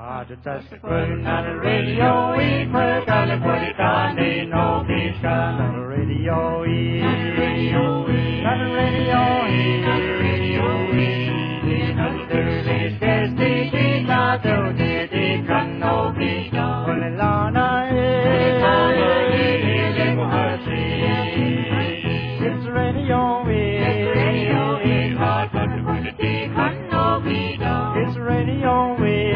Radio E per California no Bishan Radio E Radio E Radio E Radio E Thursday Thursday la do de can no Bishan Lana It's Radio E Radio E hard but can no Bishan It's Radio E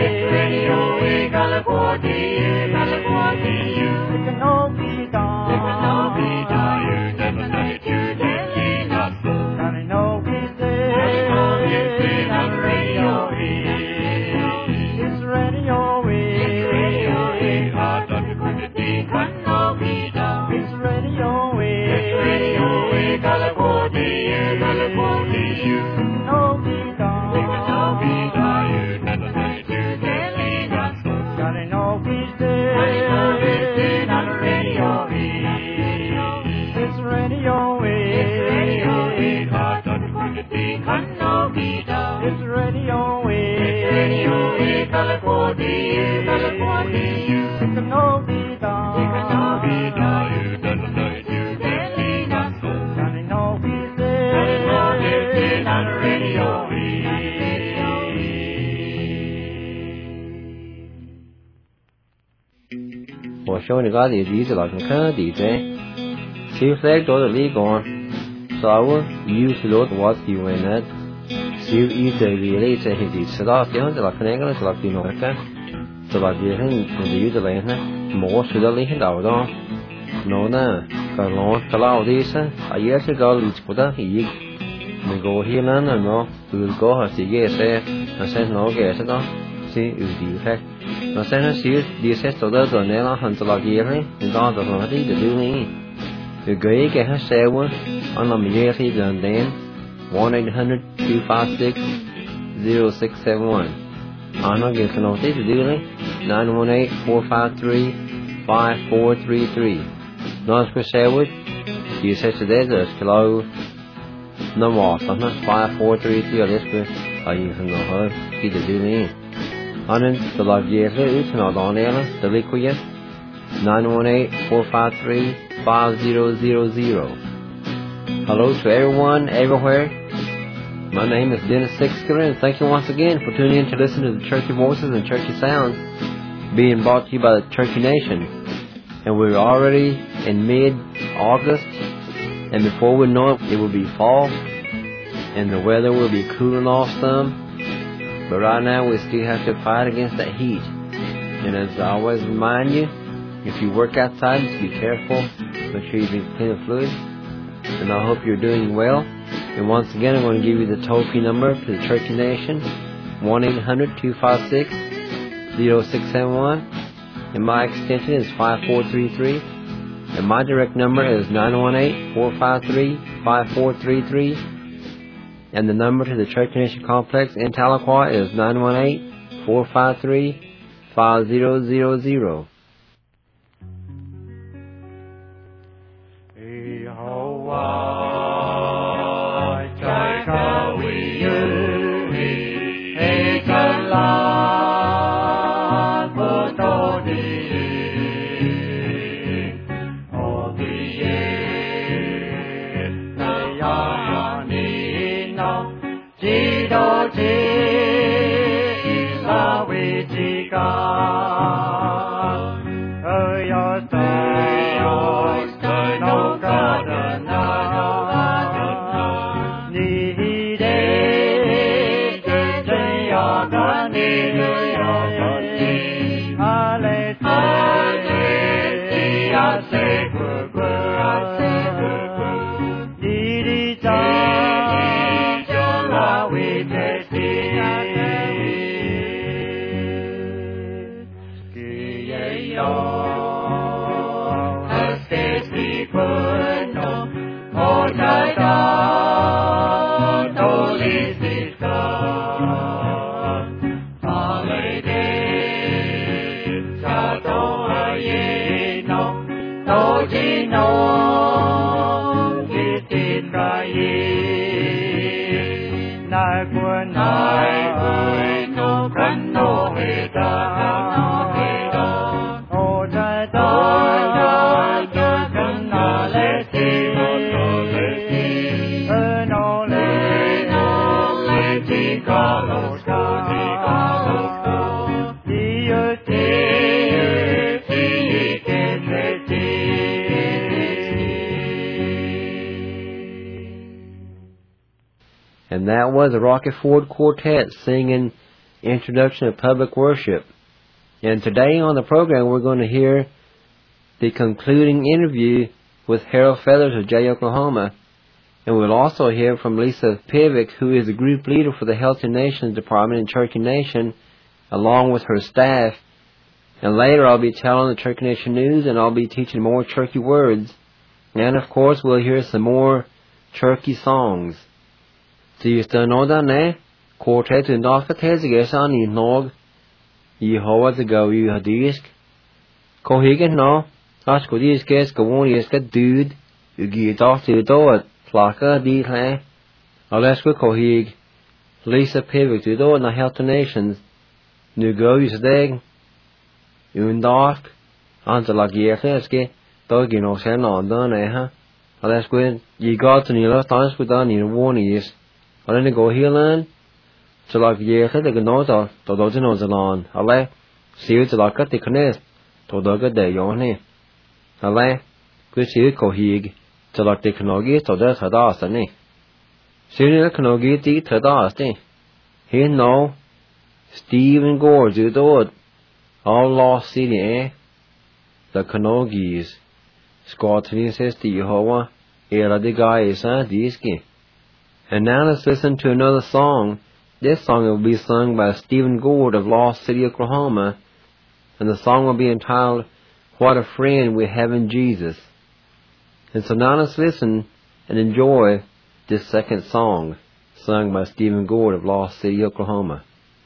California, California, it can all be done. It can all be done. You never know it, you daily gospel. Can it all be there? On Radio E. It's Radio E. It's Radio E. Hard on the community can all be done. It's Radio E. It's Radio E. California, California, you can all be done. It can all be done. You never know it, you daily gospel. Got an office there on Radio E. It's Radio E. It's Radio E. Hard on the community can no be done. It's Radio E. It's Radio E. California, California. It can no be done. It can no be done. You don't know it, you daily gospel. Got an office there on Radio E. Or showing the God is easy like a DJ. See flag or the league on. So I will use the Lord what you win at. See either really say he said off the under like an angle like you know that. So like you can use the lane more should the lane out on. No, no, got long to allow this. A year ago, it's put up he. We go here and no, we will go as the year said, and said no guess at all. See, it will be effect. Nó sẽ nói xíu đi xét tổ đó rồi nếu nó hành tọa kia ấy thì đó là nó đi được đi rồi gửi cái hết xe quá anh làm gì thì gần đến 1-800-256-0671 anh nói cái nó đi được đi 918-453-5433 nó có xe quá đi xét sẽ đến rồi cái lâu nó mỏ xong nó 5433 ở đây cái anh nó hơi đi được đi Annen the Lavier Utanod on Ella, the Liquia 918-453-5000. Hello to everyone, everywhere. My name is Dennis Sixker, and thank you once again for tuning in to listen to the Churchy Voices and Churchy Sounds being brought to you by the Churchy Nation. And we're already in mid-August, and before we know it, it will be fall, and the weather will be cooling off some. But right now we still have to fight against that heat. And as I always remind you, if you work outside, just be careful. Make sure you drink plenty of fluid. And I hope you're doing well. And once again, I'm going to give you the toll-free number to the Churchy Nation, 1-800-256-0671. And my extension is 5433. And my direct number is 918-453-5433. And the number to the Church Nation Complex in Tahlequah is 918-453-5000. And that was the Rocky Ford Quartet singing Introduction to Public Worship. And today on the program we're going to hear the concluding interview with Harold Feathers of Jay, Oklahoma. And we'll also hear from Lisa Pivick, who is the group leader for the Healthy Nations Department in Turkey Nation, along with her staff. And later I'll be telling the Turkey Nation news, and I'll be teaching more Turkey words. And of course we'll hear some more Turkey songs. So you still know that, eh? Quartet in Daka Teziges on you nog. Yehovah the go you hadisk. Kohigan no. Ask what these guys go on, yes, get dude. You get off to do it. Flaka, deed, eh? Unless we kohig. Lisa Pivick to do it in the Healthy Nations. Nu go you steg. Undark. Until like yesterday, dog you know, send on done, eh, huh? Unless we, ye got to the last times we done in one years. Og den går hele land, så lag jære det gnoter, då då til noget land. Alle siger til lakat det knæst, då då gør det jo ne. Alle kunne sige kohig, til lag det knogi, då det tadas ne. Siger det knogi det tadas ne. He no Stephen Gore do det. All lost city, eh? The knogis. Skotrin says to Jehovah, era the guys, diski. And now let's listen to another song. This song will be sung by Stephen Gould of Lost City, Oklahoma. And the song will be entitled, What a Friend We Have in Jesus. And so now let's listen and enjoy this second song, sung by Stephen Gould of Lost City, Oklahoma.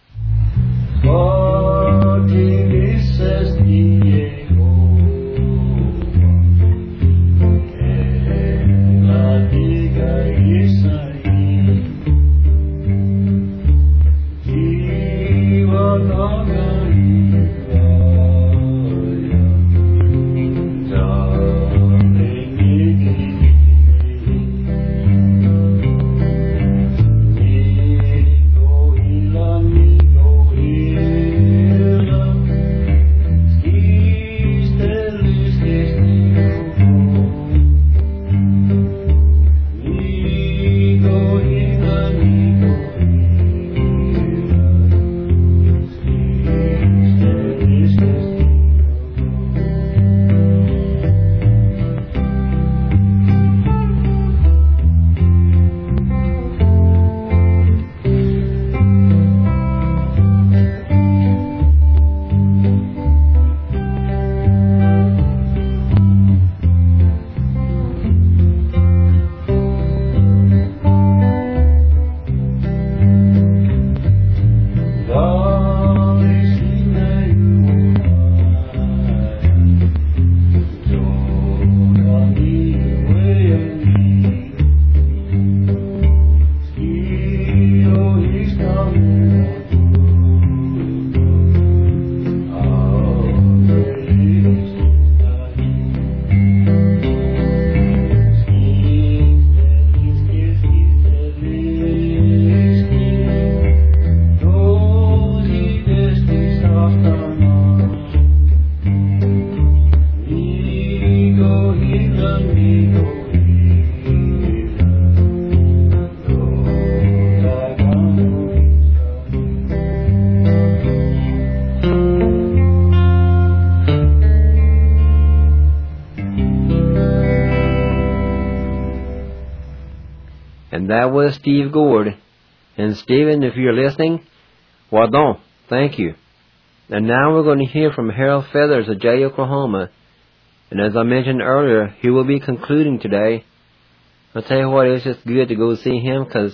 And that was Steve Gould. And Stephen, if you're listening, well done. Thank you. And now we're going to hear from Harold Feathers of Jay, Oklahoma. And as I mentioned earlier, he will be concluding today. I'll tell you what, it's just good to go see him because,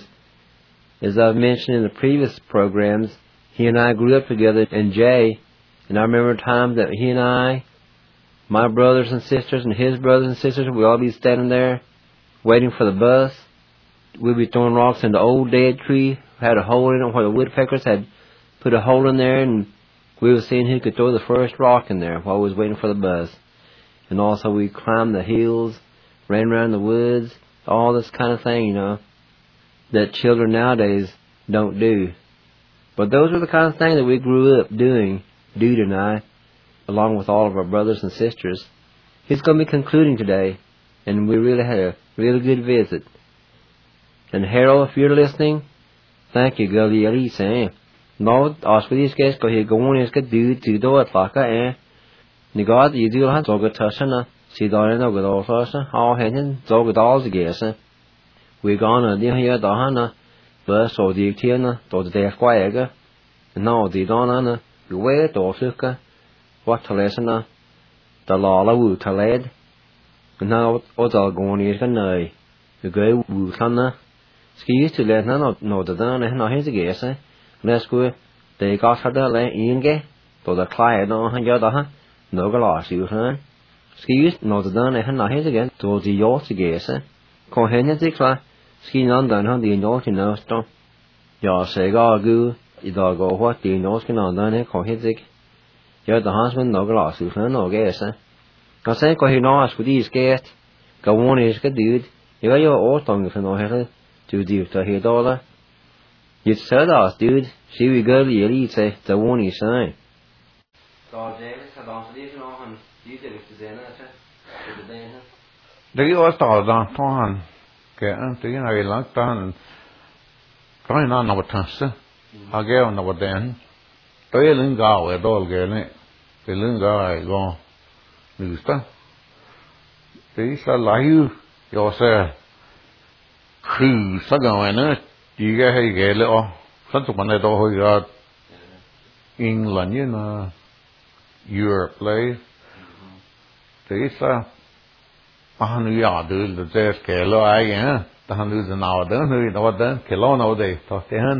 as I've mentioned in the previous programs, he and I grew up together in Jay. And I remember a time that he and I, my brothers and sisters and his brothers and sisters, we'd all be standing there waiting for the bus. We'd be throwing rocks in the old dead tree, had a hole in it where the woodpeckers had put a hole in there, and we were seeing who could throw the first rock in there while we was waiting for the bus. And also we climbed the hills, ran around the woods, all this kind of thing, you know, that children nowadays don't do. But those were the kind of things that we grew up doing, Dude and I, along with all of our brothers and sisters. He's going to be concluding today, and we really had a really good visit. And Harold, if you're listening, thank you, girl. You say, no, ask for these guys, go here, go on, is good dude, to do it, like that, the God, you do have so good touching, see, don't know good all first, all hanging, so good all together. We're gonna do here, Dahana, but so the Tiana, to the death quagga, and now the Donna, you wait, or Suka, what to listen, the law woo to lead, and now what's all going is gonna know, you go woo sana. Ski to let none know the done and not his guess, let's go. They got her the lay in gay, to the client on her other, no glass you, huh? Ski know the done and not his again, to the yacht guess, call Henry Dickla, ski none done on the yacht in Austin. Ya say, go, you dog go what the yacht can on done, call his dick. You're the husband, no glass you, no guess, I say, go he know us with these guests, go on is good dude, you got your old tongue for no head. To do to hear dollar. You said us, dude. She will go to your lead, say, the one you say. So, James, had on these on, you did it to Zena, the US dollar on, get into you know, you like that, trying on our tester. I get on our den. Do you link out with all getting it? The link out, go, new stuff. These are like yourself. Khi sao cái này chỉ cái hay cái lẽ sao tụi mình đâu hồi ra England như là Europe lấy thì sao anh nhớ được là cái lẽ ai á ta hắn được nào đó cái lẽ nào đấy thôi thế hắn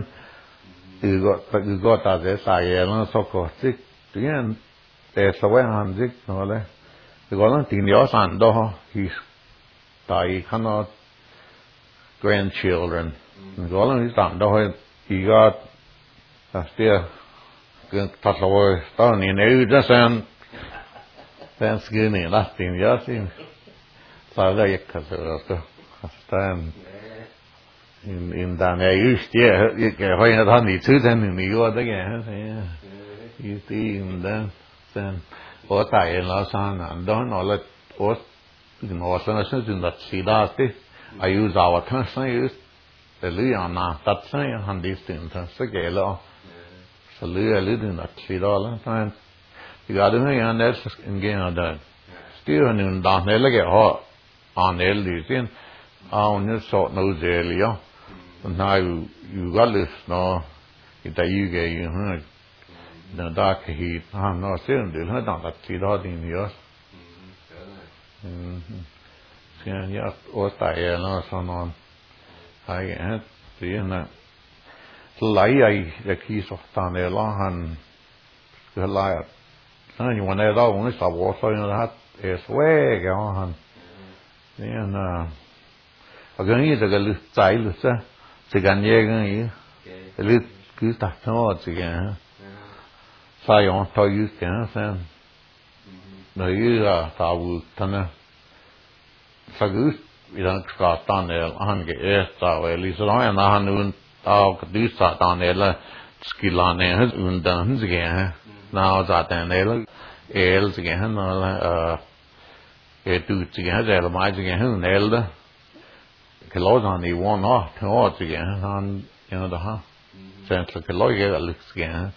từ gọi ta sẽ xài nó sao có chứ tự nhiên để sao vậy hắn chứ nó lấy từ gọi nó tiền nhớ sản đó thì tại hắn nó grandchildren. Golan is done. Though he got still good touch away. Done in every just Thanksgiving last thing just in. So they stand in down there. You still you get when it honey two then in the other again. You see in then or tại là sang and don't know let or no sense in that see that. I use our translation use the Liana that's saying on these things so get lo so living that see all time you got to know and that's in game of that still in down there like ho on there thing on your sort no there and now you got this no that you get you the dark heat I'm not saying the that see all in yours yeah, or tại nó sao non hay hết thì là lấy ai để khi sắp tàn để lo hành cái lại nó nhưวันnày đó cũng sắp vào soi nó hết SW cái hành thì là ở cái này là cái lưỡi trái lưỡi sao chỉ cần nhẹ cái gì cái lưỡi cứ đặt nó chỉ cái sai on thôi use cái xem đấy là tao thân Sagus, we don't start on there, on get air star, at least on un tao do start on there, skill on there, un done again. Now that and there, airs again, do again, there, my again, elder. Kilos on the one off, two odds again, on, you know, the huh? Sense like a lawyer looks again.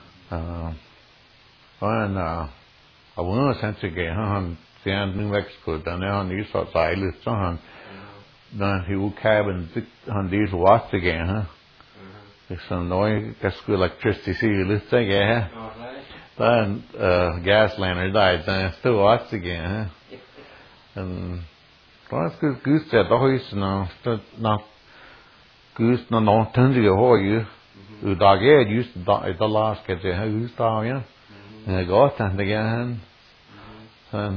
And, I want to sense again, San New Mexico down there on these outside list on then he will cabin on these watts again, huh? There's some noise, that's good electricity, see you list again, huh? Then gas lantern died, then still watts again, huh? And well, that's good goose that always no not goose no turns to go you. The dog used to the last get the goose dog, yeah. And I got and again. And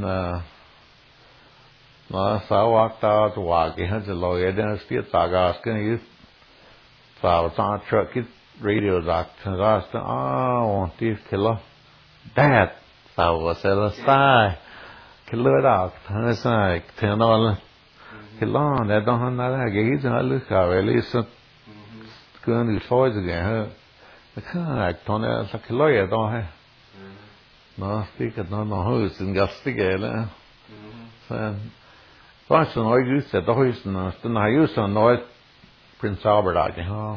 nó sao walked out walk cái hết rồi cái đó still tagas cái này sao sao truck cái radio rock tagas want this killer that sao was the side killer out thế sai thế nó là killer để đó nó là cái gì nó lúc nào vậy lý sự cái này soi rồi cái cái thằng này là cái lối đó hay nó tí cái nó hơi sinh gas tí cái là sen có sự nói cứ sẽ đó hơi nó tên hay cứ sự nói Prince Albert à cái ha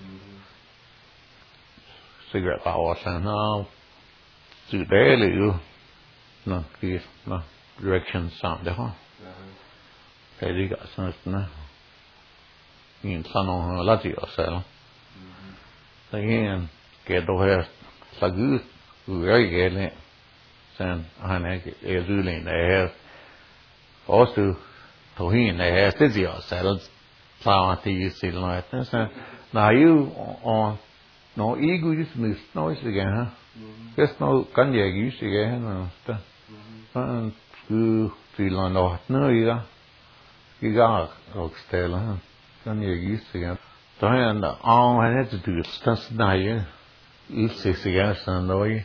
cigarette bao sen ha sự để liệu nó cái nó direction sound đó ha cái gì cả sang nó nhìn sang nó là gì ở sao thế cái đó hay là cứ gửi cái này sen anh ấy cái du lịch này also thổi hình này thế gì ở sao sao thì xin nói thế sao nào yêu nó ý của chúng nói gì cả ha cái nó cái gì gì cái nó ta cứ thì là nó nữa gì đó cái gà ở style ha cái gì gì cả đó là hay là từ stance này ít gì cái sao nói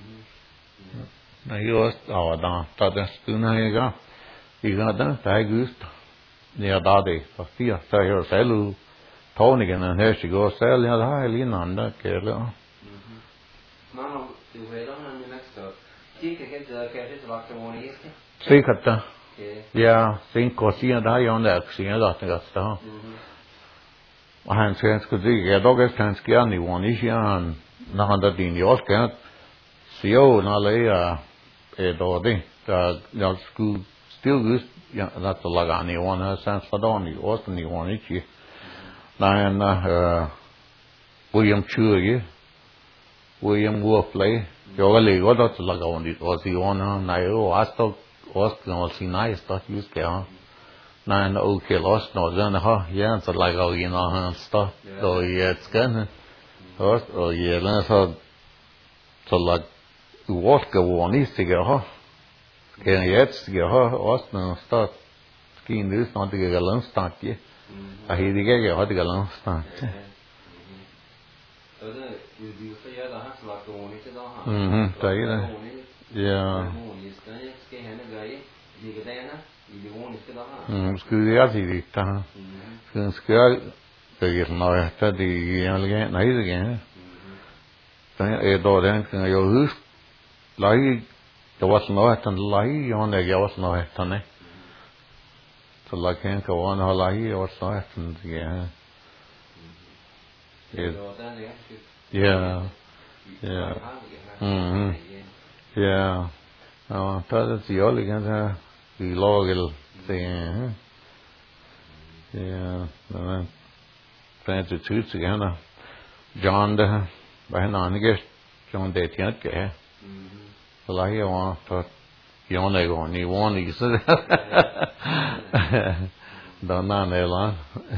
này có đó ta đã nói cái 이거 다이구스트 네다데 파티아 사이어 셀루 토니게는 해시고 셀이야 하일이난다 게로 nó từ về đó nó như next chỉ cái giờ cái là cái món ấy Sikata ja sin kosia da jonda sia da gasta han sen skudi ja doges kanske ani wanisian na handa din joskat sio na le dodi da jag skulle still good ja dat lagani one sense fadoni ostani wanichi na William Chue William Wolfley yoga le go dat lagani osi na yo asto no sinai sta just ke na okay lost no then ha ja så lagani na han sta då skan host och gäller så lag walka wanisiga ha kan jetstiga ha ostna sta skin det snart det galan sta ti a hidige ge ha det galan sta Đấy đây. Yeah. Scusa gì ta. Cái nói ta thì cái này cái. Cái đó đấy cái yo hus lấy cái was nói thằng lấy yon này cái was nói thằng này. So là cái one họ lấy was nói thằng cái. Yeah. Yeah. Yeah. Todo tío le canta y luego el yeah, no frente tú se gana John de bajan aniges John de tiat que la ya wa to John de go ni one ni se dona ne la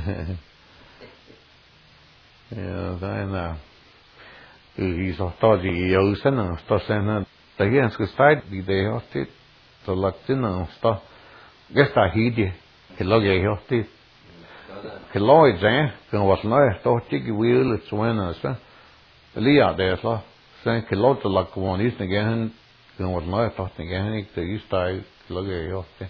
yeah da y so to di yo se no sto se no da hier ins gestalt die de hostit so latina sto gesta hidi que lo que hostit que lo je que was no sto tiki wheel it's when so lia de so sen que lo to la comunis ne gehen que was no sto ne gehen ik de stai lo que hostit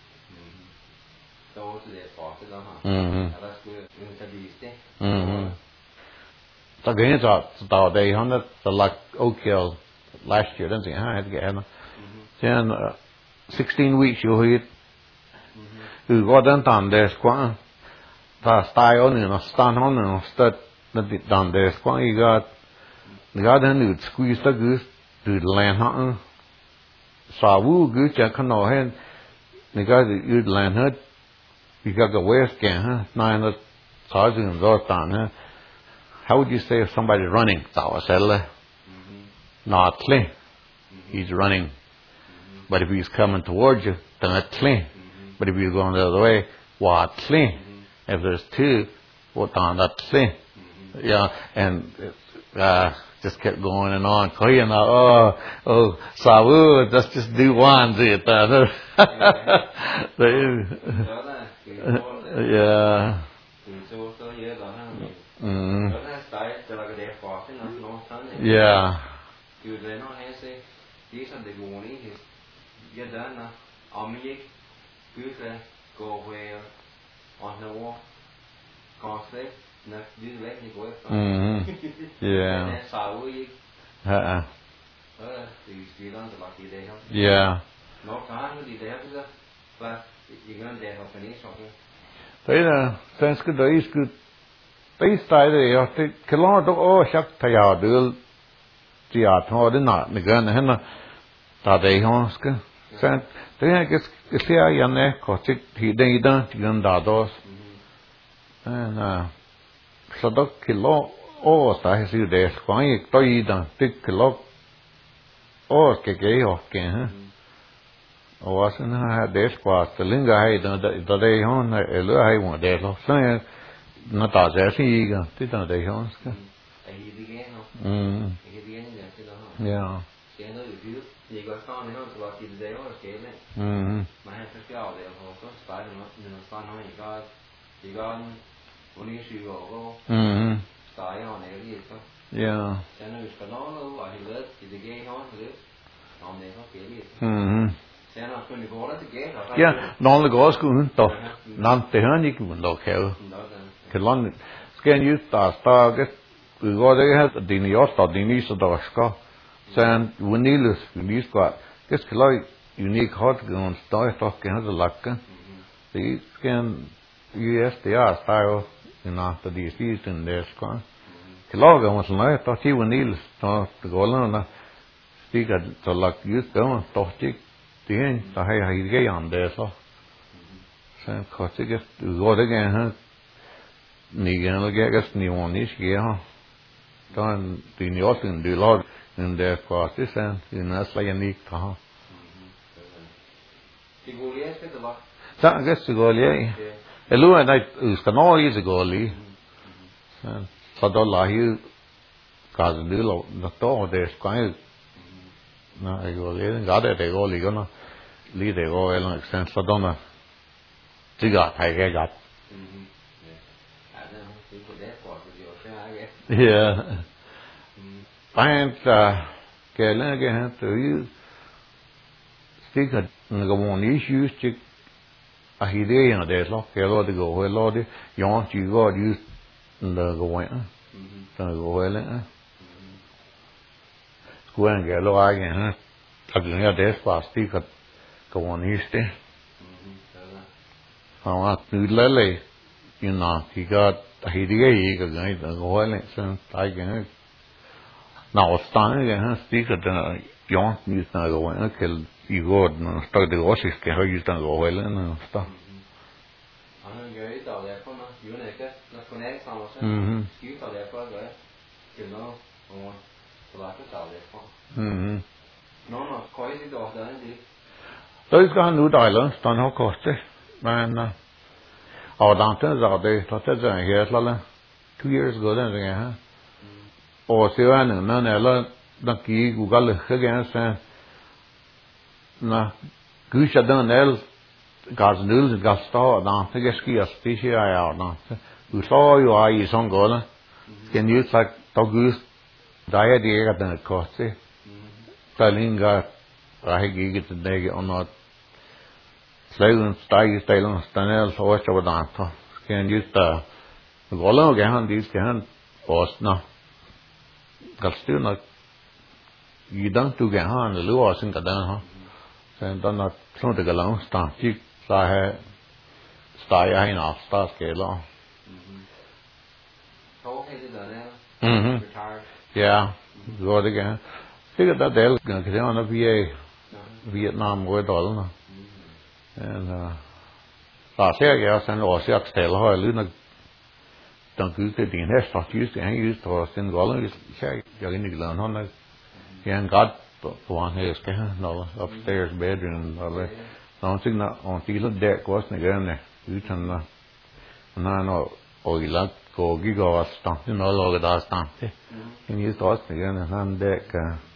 so to de so to ha alla skulle interviste so gehen so de han the like okay last year didn't I had to get him then 16 weeks you hit go down tam de squan ta style on no stand on no stud down de squan you got then you squeeze the goose to land ha sa wu goose cha kan no hen you got you land her you got the west can ha nine the size and go down ha how would you say if somebody running ta sel not clean. He's running. But if he's coming towards you, then it's clean. But if he's going the other way, what clean? If there's two, what on that clean? Yeah, and just kept going and on. Savu, let's just do one. Yeah. Yeah. Kyllä no ese kisan de goni ja dana amik kyllä kohe on the walk konse nè đi lấy như của Yeah. nè sao với Ha. thì đó là cái đấy không Yeah. nó khá nó đi đấy chứ và chỉ cần để học cái này xong rồi Đấy là sense cái đấy cái đấy style đấy thì cái lo đó chắc thay à được chỉ à thôi đến nọ này cái này nó ta đây không cái sen đấy là cái xe anh này có chỉ thì đây đó chỉ cần đào đó nè sau đó cái lo ta hay sự đấy quan hệ tôi đó thì cái lo cái học cái ha Oasen ha des qua telinga hai da dei hon elu hai mo de lo sa na ta se si ga ti ta dei hon ska tại vì đi ghé không cái ghé như vậy chứ đó yeah cái nó review gì có con này không thì bảo tìm đấy nó cái này mà hay cái kiểu để họ có style nó style nó chỉ có muốn đi siêu go style họ này cái gì không yeah cho nên cái nó bảo thì lớn thì ghé nó thì nó này có cái gì yeah non le go skun to nan te han ik mun lo khel ke lon sken you sta get go de ha din yo sta din is da ska sen vinilus vinis qua kes kloi unique hot gun sta to ke ha lakka the sken USDA style in after the season there ska ke lo ga mas na to ti vinilus to go lo na ti ga to lak you to ti tiếng ta hay cái dạng đấy sao xem có cái gọi đấy cái ha nị cái nó cái nị mòn nị cái ha toàn thì nhớ từng đi lo nên để có cái xem thì nó sẽ là nị cả ha ta cái sigoli elu này cái nó là sigoli sau đó là hiểu cả đứa nó to để cái na sigoli cái đấy để gọi nó lý để gọi là sense đó mà chỉ có thay cái gạt yeah bạn cái là cái hàng tự chỉ có người muốn đi xíu chỉ à hi đấy là để lo cái lo thì gọi lo đi yong chỉ gọi đi là gọi gọi là quen cái lo ai cái thật là để fast đi comuniste họ từ lấy lấy thì có thì cái cái gọi là sao tại cái nào sáng cái ha sticker đó giống như là gọi là cái igod nó tôi được gọi là cái hơi như gọi là nó ta anh cái tàu đẹp không nó dưới này cái nó connect xong rồi cứu tàu đẹp quá rồi kiểu nó là cái tàu đẹp không nó có cái gì đó gì tôi có nụ đòi lớn toàn họ có chứ mà ở đằng trên giờ đây tôi thấy rằng hiện là 2 years ago then rồi ha ở xưa anh nó này là đăng ký Google cái xem na cứ sẽ đăng này gas nuls gas to đằng cái ski species à đằng cứ so yêu ai xong rồi là cái như là tao cứ đại đi cái đằng có chứ Stalinga rahi cái này cái ono Stailen stanel så jag var då kan just gola och han dit kan osna galstuna gidan tu gan han lu asin kadan ha sen dan att från det galang sta chi sa hai sta ya hin af sta skela số hay det där yeah go again det där del kan det vara Vietnam går då na and ta sẽ cái sen ở sẽ stell har luna dan cứ cái điện hết phát just cái just rồi sen gọi là sẽ cái này là nó cái got one here cái nó upstairs bedroom rồi nó chính là on tí là deck quá này cái này cứ thằng nó ôi là có cái gói stamp nó lo cái đó stamp thế cái như đó này cái này nó deck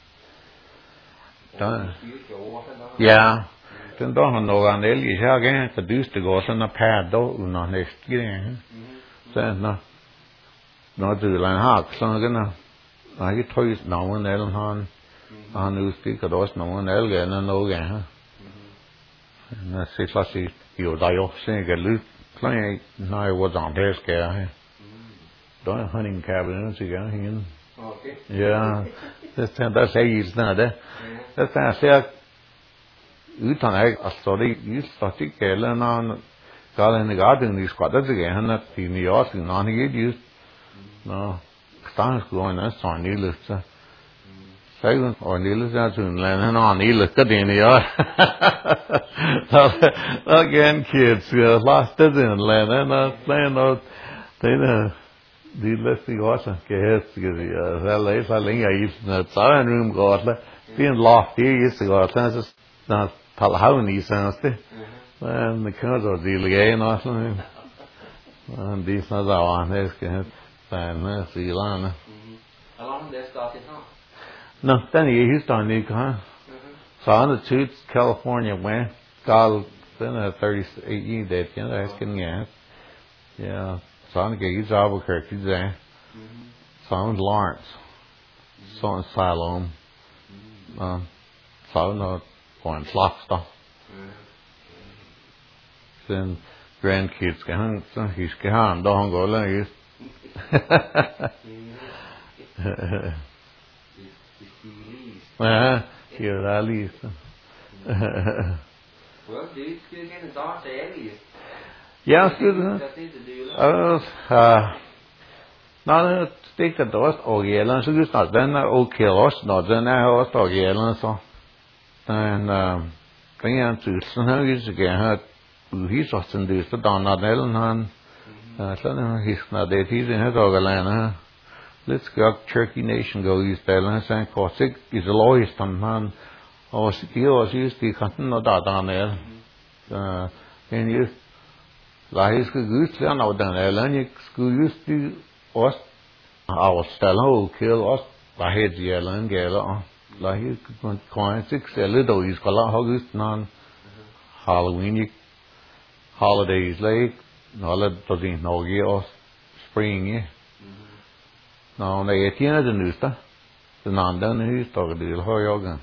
đó yeah den då han någon del i här för dyst det går såna pad då under nästa grej sen nå du lan har såna gna jag tror ju någon del han usti ka då någon del gna någon ha na se fasi jo da jo sen ge lu plan nej var dans det ska Don't hunting cabin again. Okay. Yeah. That's how you stand there. That's how I say utan I study you study Kellen on in the garden is quite again that the New York and on get used. No. Stands going as on the list. Second on the list as in land on the list in the yard. Again kids last in land and playing out then the list was que es que la esa linha is na tsara room got la being lofty is got that's not Tallahassee sense and the kind of the again also and these are the one is que fan see lana How long they started huh? no then he's done the so on the two California went got then 38 years that you know that's getting yeah Son gave Albuquerque there. Son Lawrence. Son Siloam. Son going Flagstaff. Then grandkids he's gone don't go like this. Here at least. Well, do you still get the dark areas? Ja, nou, steek dat was ook heel zo dus dat dan ook heel was dat dan was ook heel zo en kan je aan het doen is het hier zo zijn dus dan dat heel han dan is na dat is in het ook alleen let's go Cherokee Nation go is daar zijn kost is a lawyer dan man als die was is die kan nou daar dan en je Lahis ke gust lernen aber dann lernen ich gust die ost ausstellen kill ost lahid lernen gela lahis kon six little is kala gust nan Halloween holidays like no doesn't know ost spring no ne tiene de nusta de nan dan is toch de hoyoga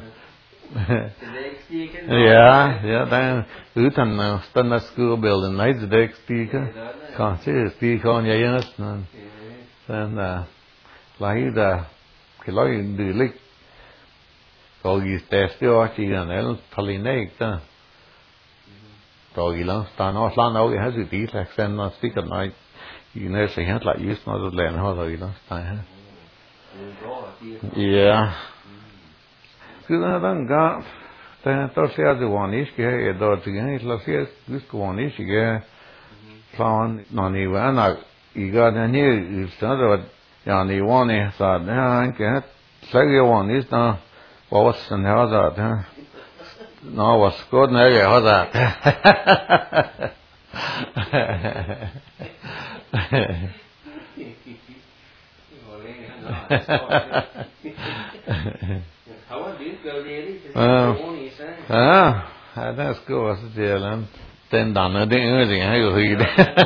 Ja, dan utan stanna school building nights the speaker. Can't see speaker on your then lahida kiloi dilik togi testio chi anel talinek ta togi lang stan os lan og has it is like send not speaker night you know say had like use not land ho togi lang stan yeah cứ đang gặp tôi sẽ đi vào ní cái đó thì cái là sẽ cứ vào ní cái plan nó này vậy là ý cái này sao rồi nhà này vào này sao đấy cái sai cái vào ní nó vào sân hóa ra thế nó vào scott này cái hóa ra that's good. What's the deal? Then done it. Anything? How you read?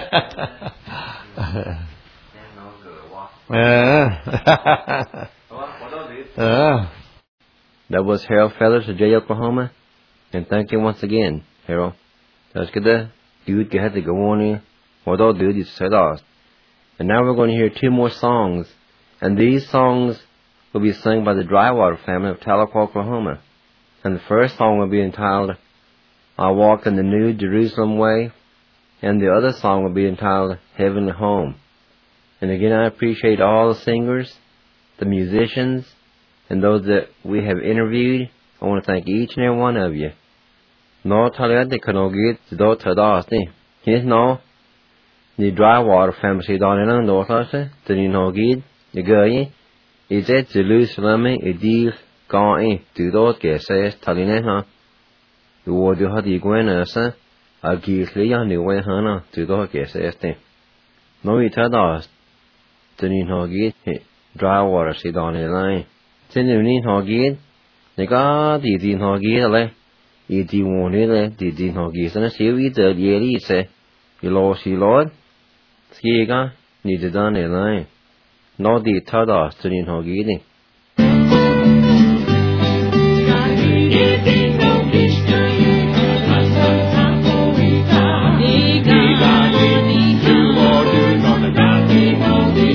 That was Harold Feathers of Jay, Oklahoma, and thank you once again, Harold. That's good. Dude, you had to go on here. Although, dude, you said off. And now we're going to hear two more songs, and these songs will be sung by the Drywater family of Tahlequah, Oklahoma. And the first song will be entitled, I Walk in the New Jerusalem Way, and the other song will be entitled, Heavenly Home. And again, I appreciate all the singers, the musicians, and those that we have interviewed. I want to thank each and every one of you. No talete kanogit do tadasti. Yes, no. The Drywater family down in Andorra, the Nogid, the Gurry, is it Jerusalem, a deal. Going to those guesses, Talinena, the word you had the Gwenasa, I'll give Leon the way Hannah to those guesses. No, it had us. The Ninhogit, dry water, sit on the line. Send the Ninhogit, the God, the Dinhogit, if you wanted the Dinhogit, and see we the Yeri say, you lost your Lord. Skiga, needed on the line. No, the Tadas to Ninhogit. He got it, he got it,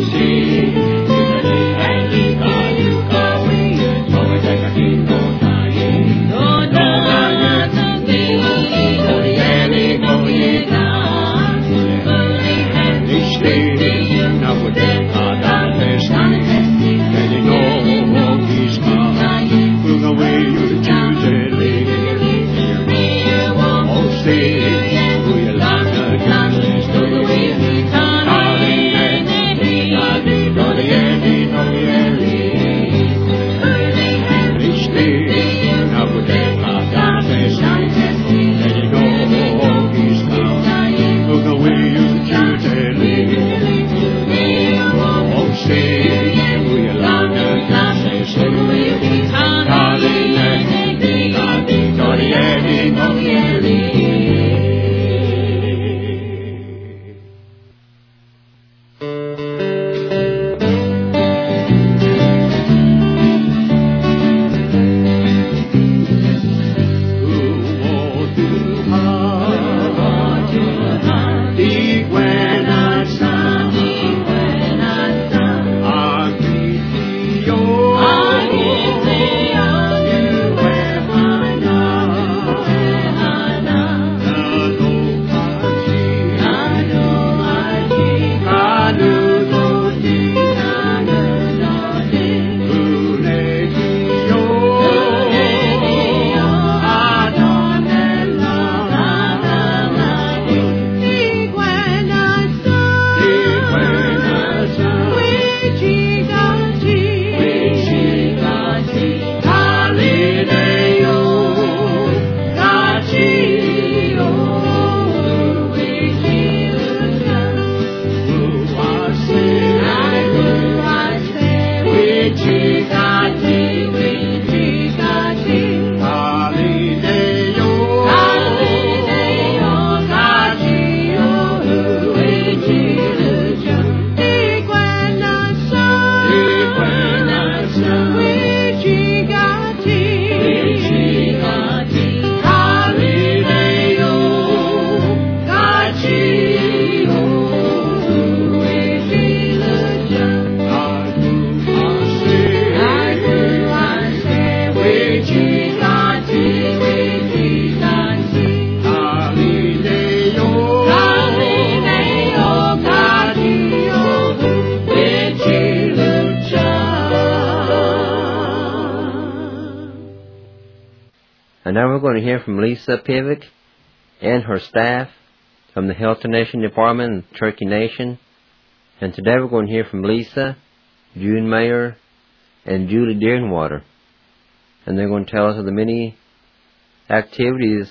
And now we're going to hear from Lisa Pivick and her staff from the Healthy Nation Department in Cherokee Nation. And today we're going to hear from Lisa, June Mayer, and Julie Deerenwater. And they're going to tell us of the many activities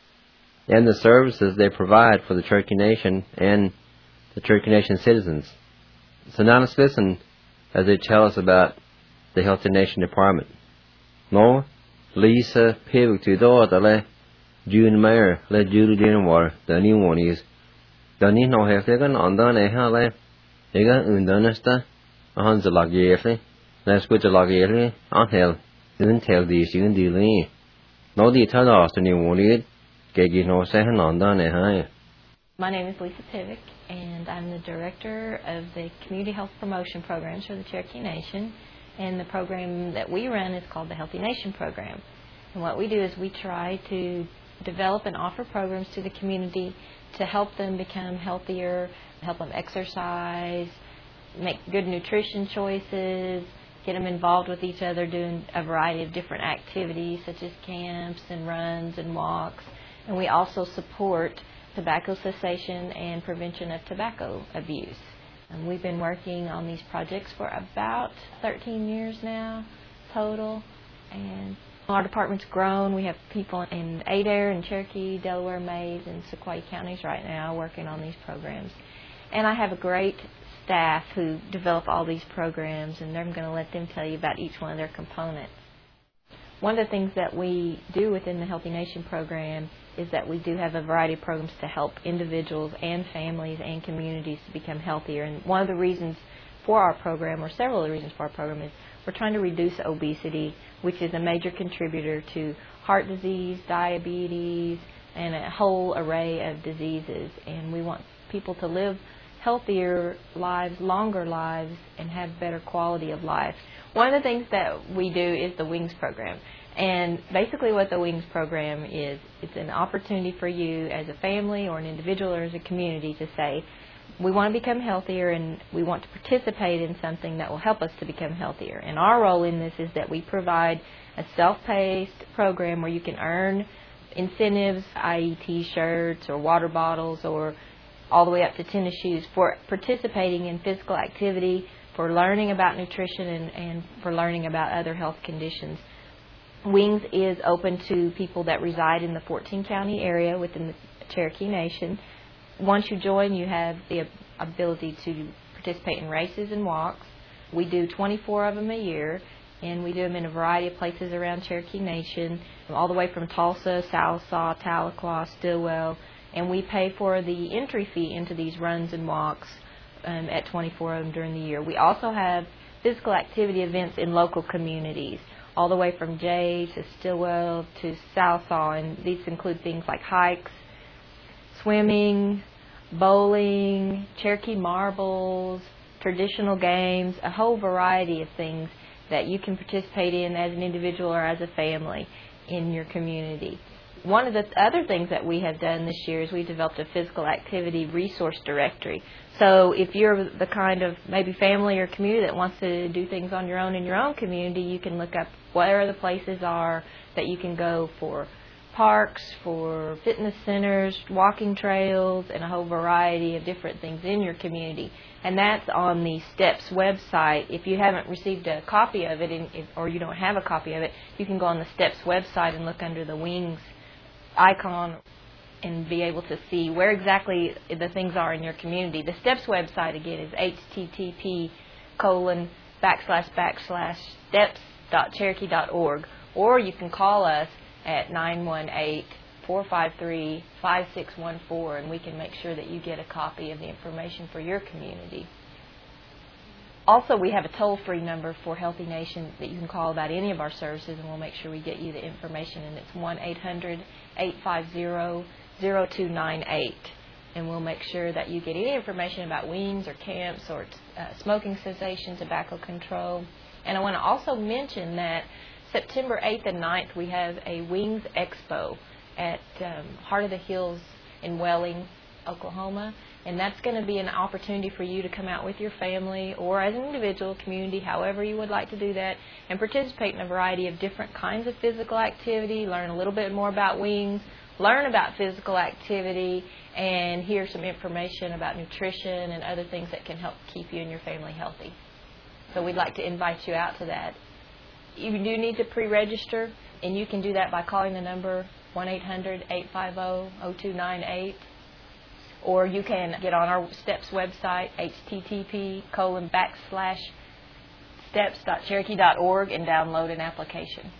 and the services they provide for the Cherokee Nation and the Cherokee Nation citizens. So now let's listen as they tell us about the Healthy Nation Department. No, Lisa Pivick to the June Mayer, let Julie Deerenwater, the new one is. The new no have taken on the Nehale, they got Undonesta, a Hansa Lagierly, let's go to Lagierly, on hell, didn't tell these you can deal. No detail of the new one is, get you no second on the Nehale. My name is Lisa Pivick, and I'm the Director of the Community Health Promotion Programs for the Cherokee Nation. And the program that we run is called the Healthy Nation Program. And what we do is we try to develop and offer programs to the community to help them become healthier, help them exercise, make good nutrition choices, get them involved with each other doing a variety of different activities such as camps and runs and walks. And we also support tobacco cessation and prevention of tobacco abuse. And we've been working on these projects for about 13 years now total. And our department's grown. We have people in Adair and Cherokee, Delaware, Maize, and Sequoia counties right now working on these programs. And I have a great staff who develop all these programs, and I'm going to let them tell you about each one of their components. One of the things that we do within the Healthy Nation program is that we do have a variety of programs to help individuals and families and communities to become healthier. And one of the reasons for our program, or several of the reasons for our program, is we're trying to reduce obesity, which is a major contributor to heart disease, diabetes, and a whole array of diseases. And we want people to live healthier lives, longer lives, and have better quality of life. One of the things that we do is the WINGS program. And basically what the WINGS program is, it's an opportunity for you as a family or an individual or as a community to say, we want to become healthier and we want to participate in something that will help us to become healthier. And our role in this is that we provide a self-paced program where you can earn incentives, i.e. T-shirts or water bottles or all the way up to tennis shoes for participating in physical activity, for learning about nutrition, and for learning about other health conditions. WINGS is open to people that reside in the 14-county area within the Cherokee Nation. Once you join, you have the ability to participate in races and walks. We do 24 of them a year, and we do them in a variety of places around Cherokee Nation, all the way from Tulsa, Sallisaw, Tahlequah, Stillwell, and we pay for the entry fee into these runs and walks at 24 of them during the year. We also have physical activity events in local communities, all the way from Jay to Stillwell to Sallisaw, and these include things like hikes, swimming, bowling, Cherokee marbles, traditional games, a whole variety of things that you can participate in as an individual or as a family in your community. One of the other things that we have done this year is we developed a physical activity resource directory. So if you're the kind of maybe family or community that wants to do things on your own in your own community, you can look up where the places are that you can go for parks, for fitness centers, walking trails, and a whole variety of different things in your community. And that's on the STEPS website. If you haven't received a copy of it, or you don't have a copy of it, you can go on the STEPS website and look under the WINGS icon and be able to see where exactly the things are in your community. The STEPS website, again, is http://steps.cherokee.org, or you can call us at 918-453-5614, and we can make sure that you get a copy of the information for your community. Also, we have a toll-free number for Healthy Nation that you can call about any of our services, and we'll make sure we get you the information, and it's 1-800-850-0298. And we'll make sure that you get any information about WINGS or camps or smoking cessation, tobacco control. And I want to also mention that September 8th and 9th, we have a WINGS Expo at Heart of the Hills in Welling. Oklahoma. And that's going to be an opportunity for you to come out with your family or as an individual, community, however you would like to do that, and participate in a variety of different kinds of physical activity, learn a little bit more about wings, learn about physical activity, and hear some information about nutrition and other things that can help keep you and your family healthy. So we'd like to invite you out to that. You do need to pre-register, and you can do that by calling the number 1-800-850-0298. Or you can get on our STEPS website, http://steps.cherokee.org, and download an application.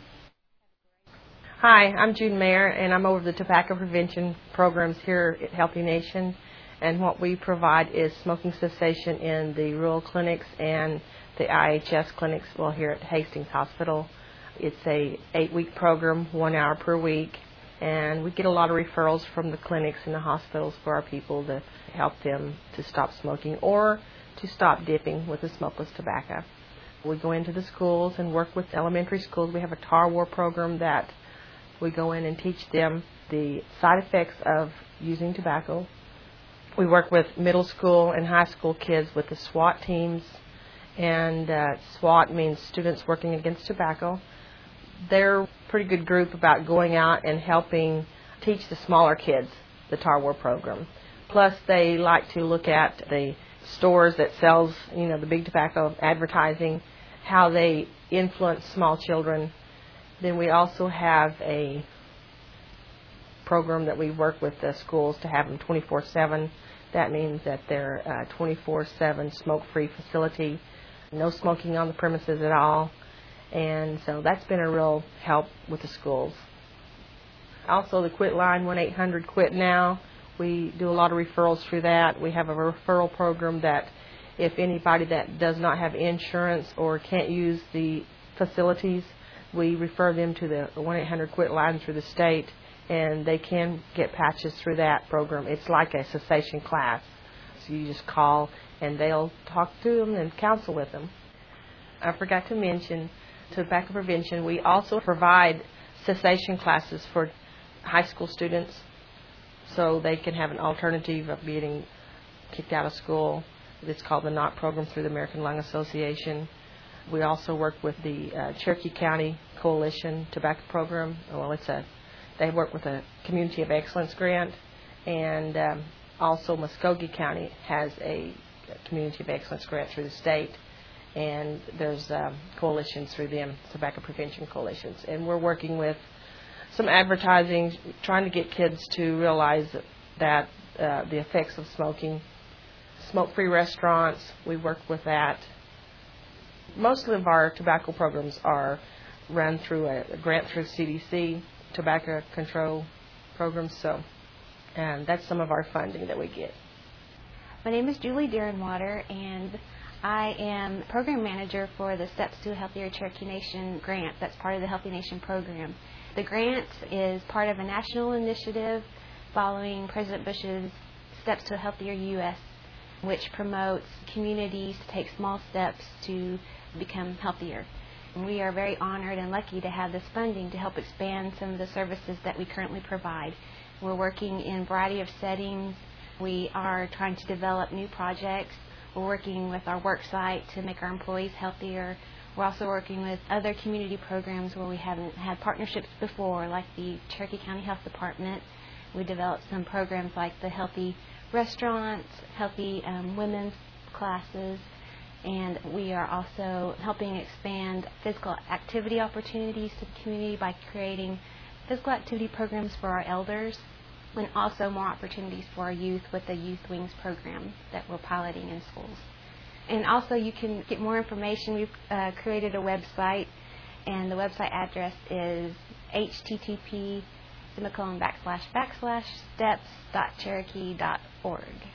Hi, I'm Jude Mayer, and I'm over the tobacco prevention programs here at Healthy Nation. And what we provide is smoking cessation in the rural clinics and the IHS clinics, well, here at Hastings Hospital. It's a 8-week program, 1 hour per week. And we get a lot of referrals from the clinics and the hospitals for our people to help them to stop smoking or to stop dipping with the smokeless tobacco. We go into the schools and work with elementary schools. We have a tar war program that we go in and teach them the side effects of using tobacco. We work with middle school and high school kids with the SWAT teams. And SWAT means Students Working Against Tobacco. They're a pretty good group about going out and helping teach the smaller kids the tar war program. Plus, they like to look at the stores that sells, the big tobacco advertising, how they influence small children. Then we also have a program that we work with the schools to have them 24/7. That means that they're a 24/7 smoke-free facility, no smoking on the premises at all. And so that's been a real help with the schools. Also, the Quit line, 1-800-QUIT-NOW. We do a lot of referrals through that. We have a referral program that if anybody that does not have insurance or can't use the facilities, we refer them to the 1-800-QUIT line through the state, and they can get patches through that program. It's like a cessation class. So you just call, and they'll talk to them and counsel with them. I forgot to mention tobacco prevention. We also provide cessation classes for high school students so they can have an alternative of getting kicked out of school. It's called the NOT program through the American Lung Association. We also work with the Cherokee County Coalition Tobacco Program. Well, they work with a Community of Excellence grant, and also Muskogee County has a Community of Excellence grant through the state. And there's coalitions through them, tobacco prevention coalitions. And we're working with some advertising, trying to get kids to realize that the effects of smoking. Smoke-free restaurants, we work with that. Most of our tobacco programs are run through a grant through CDC, tobacco control programs, and that's some of our funding that we get. My name is Julie Derenwater, and I am program manager for the Steps to a Healthier Cherokee Nation grant that's part of the Healthy Nation program. The grant is part of a national initiative following President Bush's Steps to a Healthier U.S., which promotes communities to take small steps to become healthier. And we are very honored and lucky to have this funding to help expand some of the services that we currently provide. We're working in a variety of settings. We are trying to develop new projects. We're working with our work site to make our employees healthier. We're also working with other community programs where we haven't had partnerships before, like the Cherokee County Health Department. We developed some programs like the Healthy Restaurants, Healthy Women's Classes, and we are also helping expand physical activity opportunities to the community by creating physical activity programs for our elders, and also more opportunities for our youth with the Youth Wings program that we're piloting in schools. And also you can get more information. We've created a website, and the website address is http://steps.cherokee.org.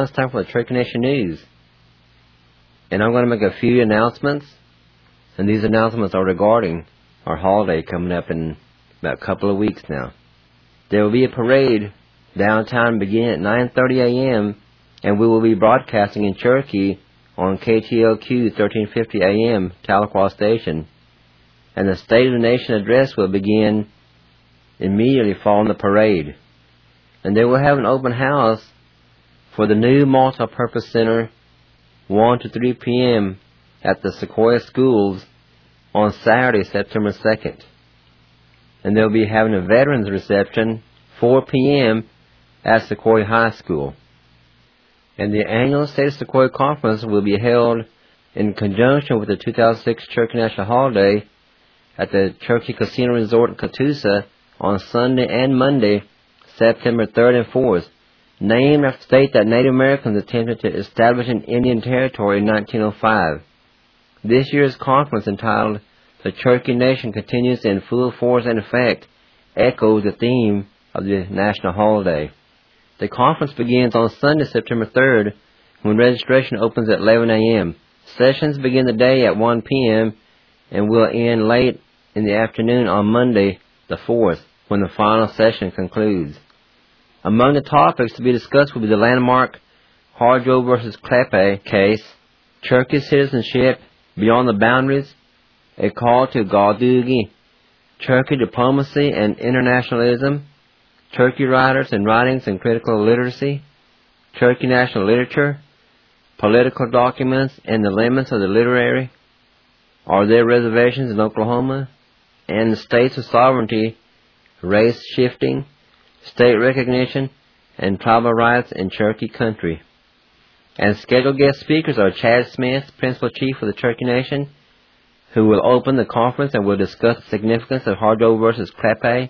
it's time for the Cherokee Nation News. And I'm going to make a few announcements, and these announcements are regarding our holiday coming up in about a couple of weeks now. There will be a parade downtown beginning at 9:30 a.m., and we will be broadcasting in Cherokee on KTLQ 1350 AM Tahlequah Station. And the State of the Nation address will begin immediately following the parade. And they will have an open house for the new multi-purpose center 1 to 3 p.m. at the Sequoia Schools on Saturday, September 2nd. And they'll be having a veterans reception 4 p.m. at Sequoia High School. And the annual State of Sequoia Conference will be held in conjunction with the 2006 Cherokee National Holiday at the Cherokee Casino Resort in Catoosa on Sunday and Monday, September 3rd and 4th, named after the state that Native Americans attempted to establish an Indian territory in 1905. This year's conference, entitled The Cherokee Nation Continues in Full Force and Effect, echoes the theme of the national holiday. The conference begins on Sunday, September 3rd, when registration opens at 11 a.m. Sessions begin the day at 1 p.m. and will end late in the afternoon on Monday, the 4th, when the final session concludes. Among the topics to be discussed will be the landmark Harjo v. Klepe case, Cherokee citizenship beyond the boundaries, a call to Galdugi, Cherokee diplomacy and internationalism, Cherokee writers and writings in critical literacy, Cherokee national literature, political documents and the limits of the literary, are there reservations in Oklahoma, and the states of sovereignty, race shifting, state recognition, and tribal rights in Cherokee country. And scheduled guest speakers are Chad Smith, Principal Chief of the Cherokee Nation, who will open the conference and will discuss the significance of Harjo v. Klepe.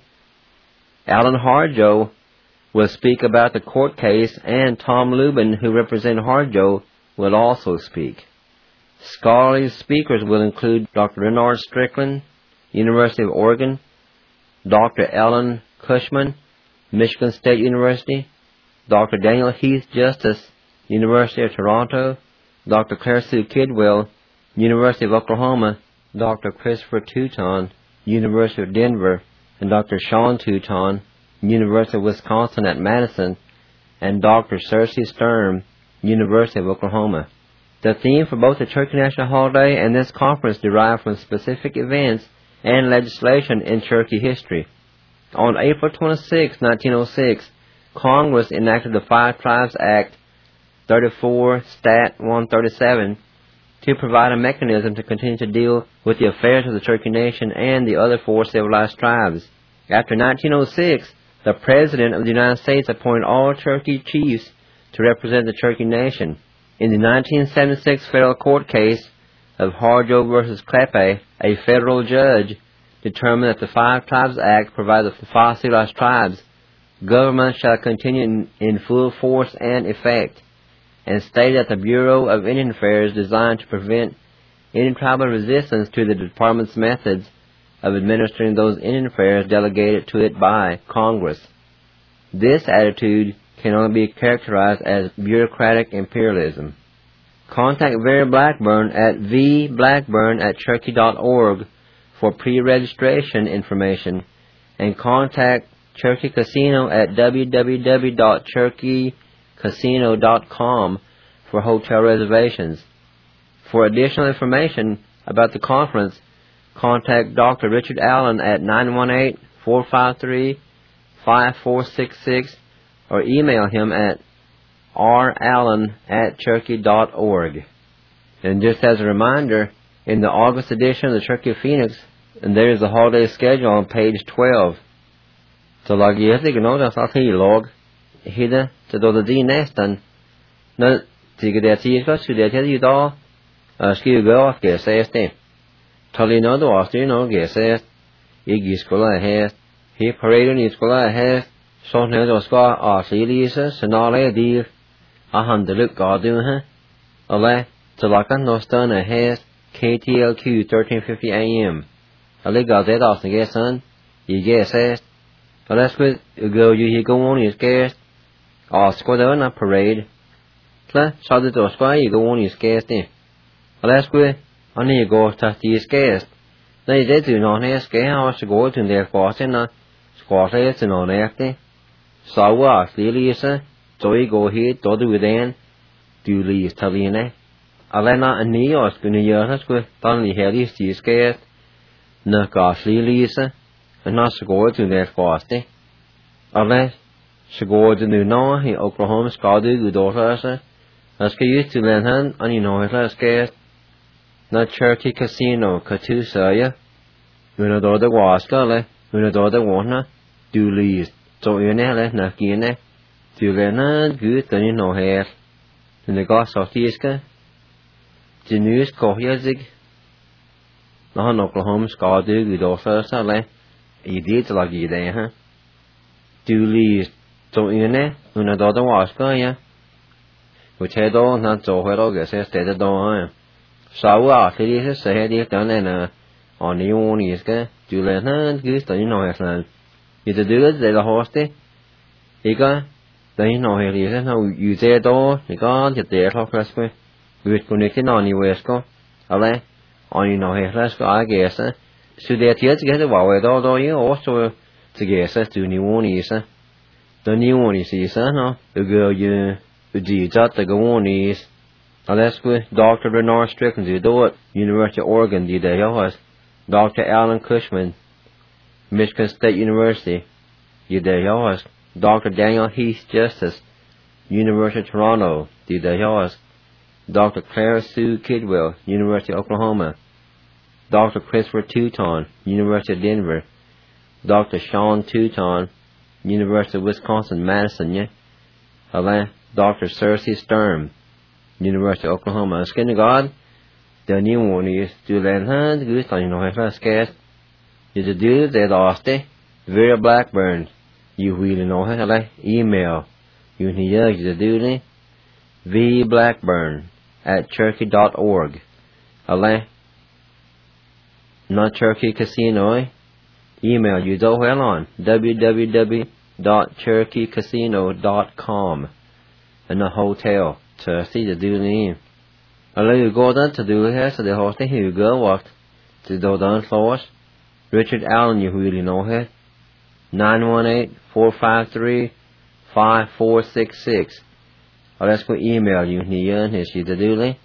Alan Harjo will speak about the court case, and Tom Lubin, who represents Harjo, will also speak. Scholarly speakers will include Dr. Renard Strickland, University of Oregon, Dr. Ellen Cushman, Michigan State University, Dr. Daniel Heath Justice, University of Toronto, Dr. Claire Sue Kidwell, University of Oklahoma, Dr. Christopher Touton, University of Denver, and Dr. Sean Touton, University of Wisconsin at Madison, and Dr. Cersei Sturm, University of Oklahoma. The theme for both the Cherokee National Holiday and this conference derive from specific events and legislation in Cherokee history. On April 26, 1906, Congress enacted the Five Tribes Act 34 Stat 137 to provide a mechanism to continue to deal with the affairs of the Cherokee Nation and the other four civilized tribes. After 1906, the President of the United States appointed all Cherokee chiefs to represent the Cherokee Nation. In the 1976 federal court case of Harjo v. Klepe, a federal judge determined that the Five Tribes Act provides that the five civilized tribes, government shall continue in full force and effect, and stated that the Bureau of Indian Affairs designed to prevent any tribal resistance to the Department's methods of administering those Indian affairs delegated to it by Congress. This attitude can only be characterized as bureaucratic imperialism. Contact Vera Blackburn at vblackburn@cherokee.org for pre-registration information, and contact Cherokee Casino at www.cherokeecasino.com for hotel reservations. For additional information about the conference, contact Dr. Richard Allen at 918-453-5466 or email him at rallen@cherokee.org. And just as a reminder, in the August edition of the Cherokee Phoenix, and there is the holiday schedule on page 12. So lag yetig no das at log hide to do the nestan na tige det tiga så det är idag skriver gå att ge sig det. Talino då att det nog ge sig i skola här he parade i skola här så när då ska Asilisa snarare dir a handle gadu ha alla så lakan nostan här KTLQ 1350 AM. Alla gazet as ge san i ge sig. Well, that's good. You go on his guest. Squad on a parade. Tla, shadi to squire, you go on his cast in. Alasque, on you go to his cast. They did do not have scare house to go to their quarter, squatters and on acting. So what, Liliasa, so you go here, do the within, do leave Taline. Alena and Neos, going to year us with Donny Harry's his cast. No gosh, Liliasa, and not to go to their quarter. Unless she go to New North, he Oklahoma Scotty, good daughter, as you used to lend hand, and you know it last cast. Not Cherokee Casino, Katusaya. When a daughter was gully, when a daughter wanna, do least, so you never not gine, do not good than you know hair. In the goss of Tiska, the news cohesive. Not Oklahoma Scotty, good daughter, he did like you there, huh? Do least, so you know, when a daughter was gully, which had all not so well, I guess I stayed at the So thì đi sẽ đi tới này nè, on the one is cái, chú lên hết cứ tự nhiên nói là, như từ đứa để là host đấy, thì có, tự nhiên nói thì sẽ nào, như thế đó, thì có chụp để thôi cái cái, việc của người cái nào như vậy có, ở đây, on you know là có ai cái sao, sự để thiệt cái cái bảo vệ đó đó như also thì cái sao từ new one is, the new one is sao nó, cái gì cho the one is. Alasque, Dr. Bernard Strickland, you do it. University of Oregon, you do it. Dr. Alan Cushman, Michigan State University, you do it. Dr. Daniel Heath Justice, University of Toronto, you do it. Dr. Clara Sue Kidwell, University of Oklahoma. Dr. Christopher Teuton, University of Denver. Dr. Sean Teuton, University of Wisconsin-Madison, yeah. Dr. Cersei Sturm, University of Oklahoma. Skin of God, the new one is to land hand, good on you know, if that's cast. You to do that, Austin, Vera Blackburn, you really know how to email. You need to do it, vblackburn@cherokee.org. Not Cherokee Casino, email you do well on www.cherokeecasino.com and the hotel. To see the do name. I'll let you go down to do here, so the hosting here you go walk to do down for us. Richard Allen, you really know her. 918-453-5466. Or let's go email you here and here's you to do it.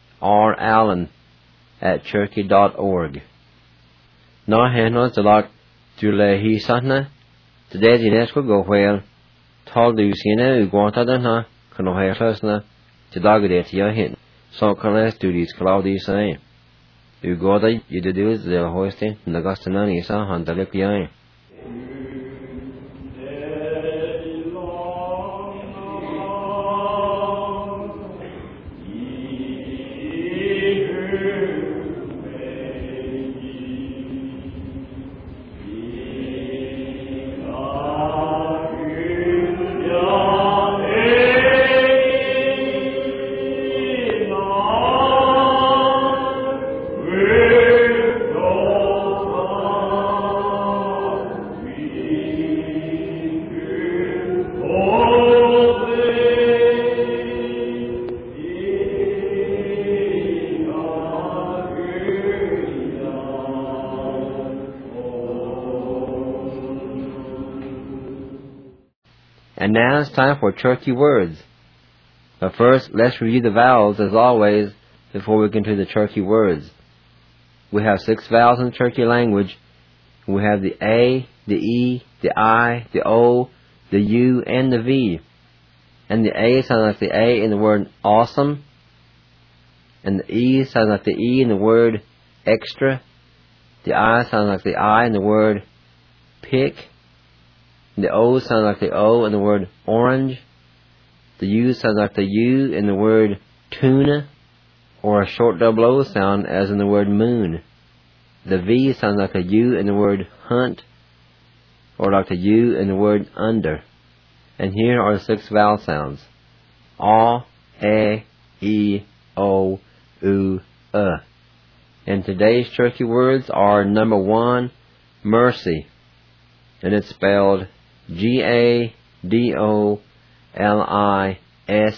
rallen@cherokee.org. Now, hand on the lot to lay he son. Today, the next will go well. Told you see now, you go on to the huh? Can no hair first. To dog it at your hit. So can I do these cloudy say? You go there, you do is the hoisting, and the Gastonani is on the lip eye. And now it's time for Cherokee words. But first, let's review the vowels as always before we get into the Cherokee words. We have 6 vowels in the Cherokee language. We have the A, the E, the I, the O, the U, and the V. And the A sounds like the A in the word awesome. And the E sounds like the E in the word extra. The I sounds like the I in the word pick. The O sounds like the O in the word orange. The U sounds like the U in the word tuna, or a short double O sound as in the word moon. The V sounds like a U in the word hunt, or like the U in the word under. And here are the 6 vowel sounds. A, E, O, U, And today's Cherokee words are number 1, mercy. And it's spelled G-A-D-O-L-I-S-E.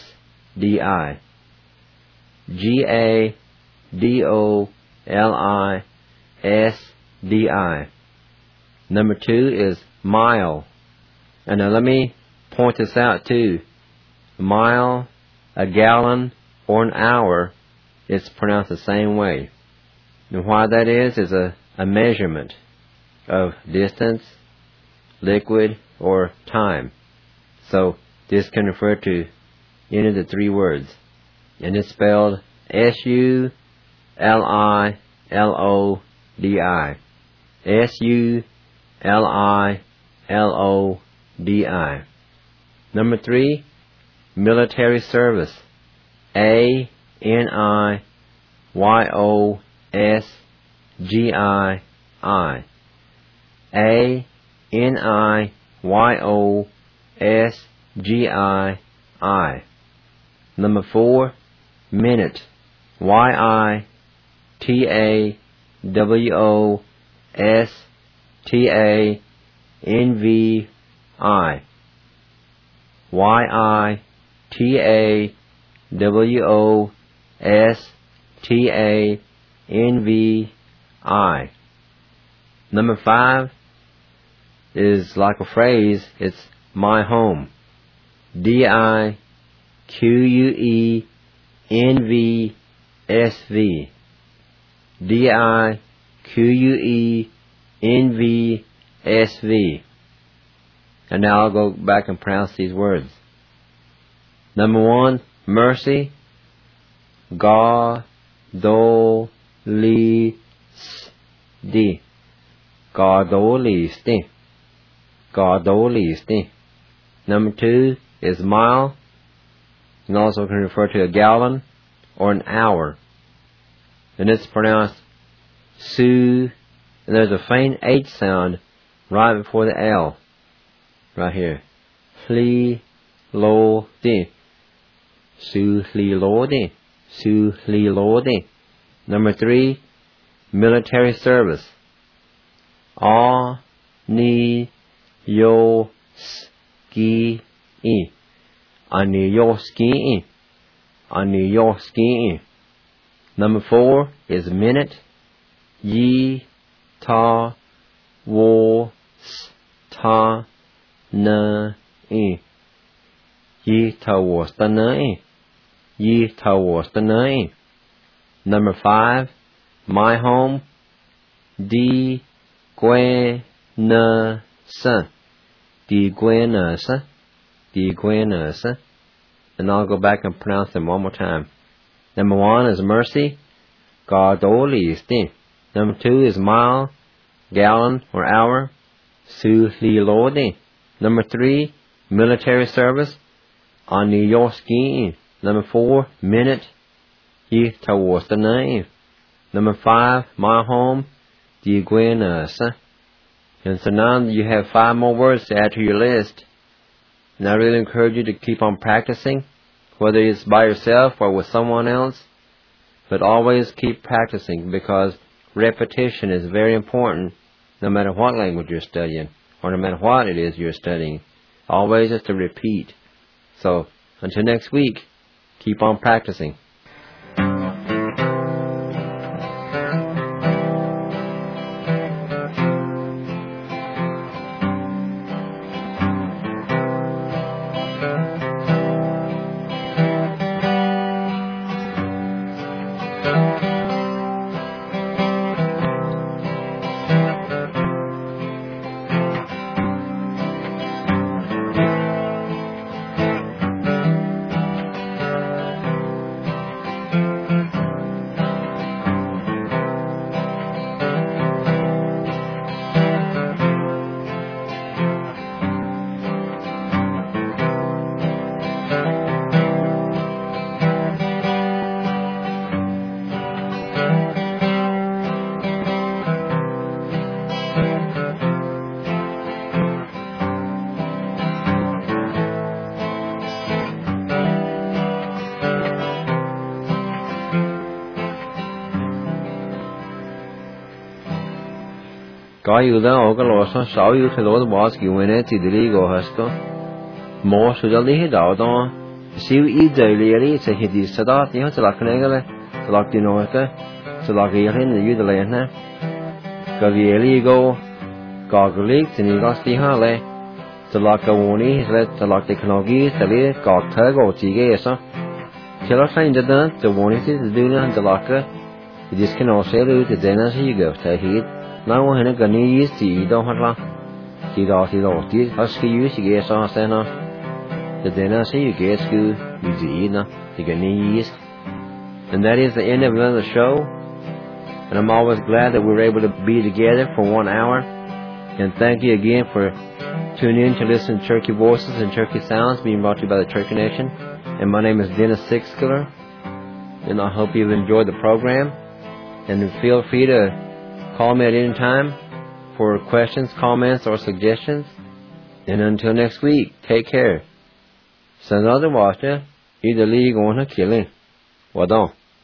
GADOLISDI. Number 2 is mile. And now let me point this out too. Mile, a gallon, or an hour, it's pronounced the same way. And why that is a measurement of distance, liquid, or time. So this can refer to any of the 3 words. And it's spelled SULILODI. SULILODI. Number 3, military service. ANIYOSGII. ANIYOSGII. Number 4, minute. YITAWOSTANVI. YITAWOSTANVI. Number 5 is like a phrase. It's my home. DIQUENVSV. DIQUENVSV. And now I'll go back and pronounce these words. Number 1, mercy. GADOLISDI. GADOLISDI. GADOLISDI. Number 2 is mile. And also can refer to a gallon or an hour. And it's pronounced Su. And there's a faint H sound right before the L. Right here. Li-lo-di. Su-li-lo-di. Su-li-lo-di. Number 3, military service. A-ni-yo-ski-i. A-ni-yo-ski-i. A-ni-yo-ski-i. Number 4 is minute. Yi-ta-wo-sta-na-i. Yi-ta-wo-sta-na-i. Yi-ta-wo-sta-na-i. Number 5, my home. Di-gwe-na-sa. Di-gwe-na-sa. Di-gwe-na-sa. And I'll go back and pronounce them one more time. Number 1 is mercy. GADOLISDI. Number 2 is mile, gallon, or hour. Su-li-lo-di. Number 3, military service. A-ni-yo-ski-i. Number 4, minute. Yi-ta-wo-sta-na-i. Number 5, my home. Di-gwe-na-sa. And so now you have 5 more words to add to your list. And I really encourage you to keep on practicing, whether it's by yourself or with someone else. But always keep practicing, because repetition is very important no matter what language you're studying or no matter what it is you're studying. Always have to repeat. So until next week, keep on practicing. Có yêu đó ở cái lò sáng sáu yêu thì lò đó bỏ cái nguyên này thì đi go hết đó. Mỗi sự đó lý hết đó đó siêu ý đời lý sẽ hiện đi sau đó thì họ sẽ lạc này cái này sẽ lạc tiền nói cái sẽ lạc cái hiện là như thế này cái gì lý go có cái lý thì có tí ha này sẽ lạc cái món này sẽ lạc technology sẽ lý có thở có chỉ cái sao khi lạc sang đến đó cái món này sẽ đưa lên sẽ lạc cái thì cái nó sẽ đưa từ đây nó sẽ go sẽ hiện nào hay là cái này gì đó hoặc là thì đó thì cái use cái sao sẽ nó the dinner say you get to you to get yeast. And that is the end of another show. And I'm always glad that we're able to be together for 1 hour. And thank you again for tuning in to listen to Cherokee Voices and Cherokee Sounds being brought to you by the Cherokee Nation. And my name is Dennis Sixkiller. And I hope you've enjoyed the program. And feel free to call me at any time for questions, comments, or suggestions. And until next week, take care. Sen hade varit i det ligående killen. Vadå?